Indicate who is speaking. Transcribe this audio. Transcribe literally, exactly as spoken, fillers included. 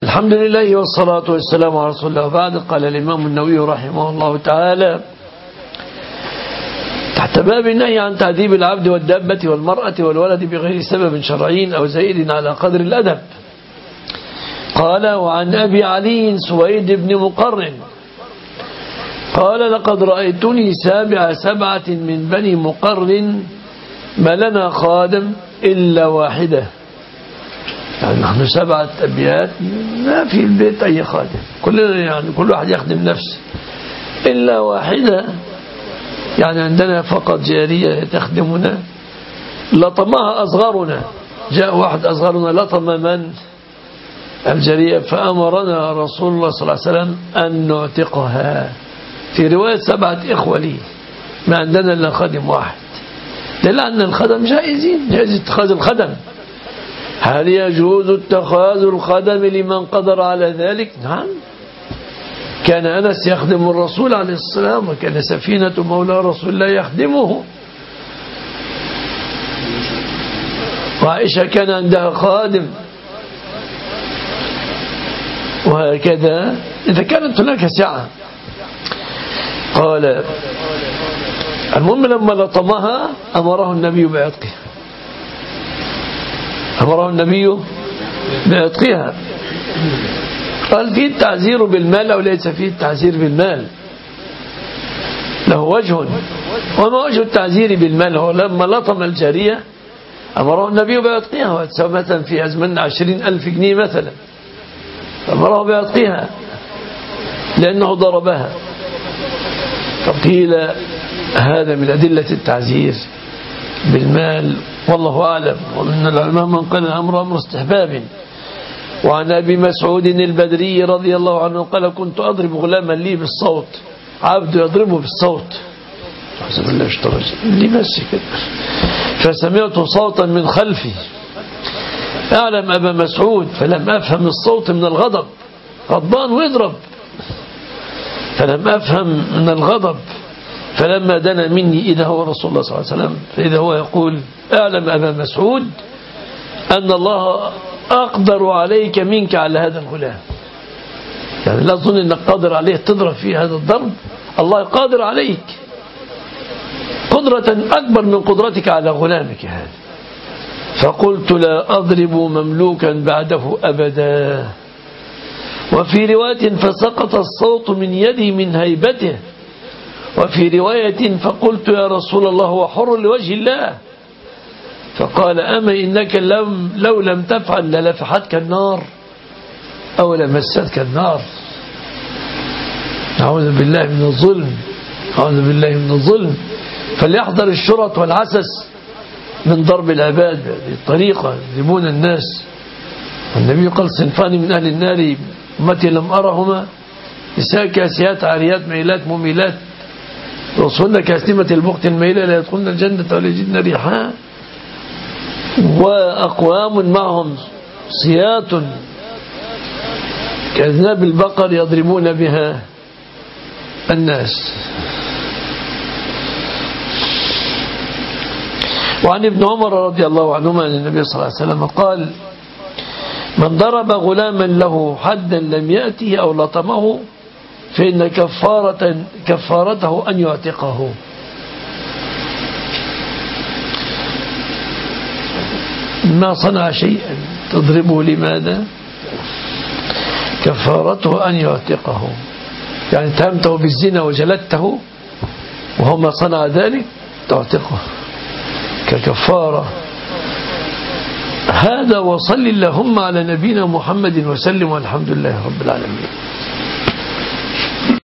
Speaker 1: الحمد لله والصلاة والسلام على رسول الله. وبعد قال الإمام النووي رحمه الله تعالى تحت باب النهي عن تعذيب العبد والدابة والمرأة والولد بغير سبب شرعي أو زائد على قدر الأدب. قال: وعن أبي علي سويد بن مقرن قال: لقد رأيتني سابع سبعة من بني مقرن ما لنا خادم إلا واحدة. يعني نحن سبعة أبيات ما في البيت أي خادم، كلنا يعني كل واحد يخدم نفسه إلا واحدة، يعني عندنا فقط جارية تخدمنا لطمها أصغرنا. جاء واحد أصغرنا لطم من؟ الجارية، فأمرنا رسول الله صلى الله عليه وسلم أن نعتقها. في رواية سبعة إخوة لي، ما عندنا إلا خادم واحد، لأن الخدم جائزين، جائز اتخاذ الخدم. هل يجوز اتخاذ الخدم لمن قدر على ذلك؟ نعم. كان أنس يخدم الرسول عليه السلام، وكان سفينة مولى رسول الله يخدمه، وعائشة كان عندها خادم، وهكذا إذا كانت هناك سعة. قال: المهم لما لطمها أمره النبي بعتقها، أمره النبي بعتقها. قال: فيه التعزير بالمال أو ليس فيه التعزير بالمال؟ له وجه. وما وجه التعزير بالمال؟ هو لما لطم الجارية أمره النبي بعتقها، وتساوي مثلا في أزمن عشرين ألف جنيه مثلا، أمره بعتقها لأنه ضربها. فقيل هذا من أدلة التعزير بالمال، والله أعلم. ومن العلماء من قال الأمر أمر استحباب. وعن أبي مسعود البدري رضي الله عنه قال: كنت أضرب غلاما لي بالصوت، عبد يضربه بالصوت، حسب الله اشترج لي بس كده، فسمعت صوتا من خلفي أعلم أبا مسعود، فلم أفهم الصوت من الغضب، غضبان ويضرب، فلم أفهم من الغضب، فلما دنا مني إذا هو رسول الله صلى الله عليه وسلم، فإذا هو يقول: أعلم أبا مسعود أن الله أقدر عليك منك على هذا الغلام. يعني لا تظن أنك قادر عليه تضرب فيه هذا الضرب، الله قادر عليك قدرة أكبر من قدرتك على غلامك هذا. فقلت: لا أضرب مملوكا بعده أبدا. وفي رواية: فسقط الصوت من يدي من هيبته. وفي رواية: فقلت: يا رسول الله هو حر لوجه الله. فقال: أما إنك لم لو لم تفعل للفحتك النار أو لمستك النار. أعوذ بالله من الظلم، أعوذ بالله من الظلم. فليحذر الشرط والعسس من ضرب العباد بهذه الطريقة، يذبون الناس. والنبي قال: صنفان من أهل النار أمتي لم أرهما، نساء كاسيات عاريات ميلات مميلات رسولنا كاسنمة البخت الميلة لا يدخلن الجنة ولا يجدن ريحها. وأقوام معهم صيات كأذناب البقر يضربون بها الناس. وعن ابن عمر رضي الله عنهما أن النبي صلى الله عليه وسلم قال: من ضرب غلاما له حدا لم يأته أو لطمه فإن كفارة كفارته أن يعتقه. ما صنع شيئا تضربه لماذا؟ كفارته أن يعتقه. يعني اتهمته بالزنا وجلدته وهو ما صنع ذلك تعتقه ككفارة. هذا. وصل اللهم على نبينا محمد وسلم، والحمد لله رب العالمين.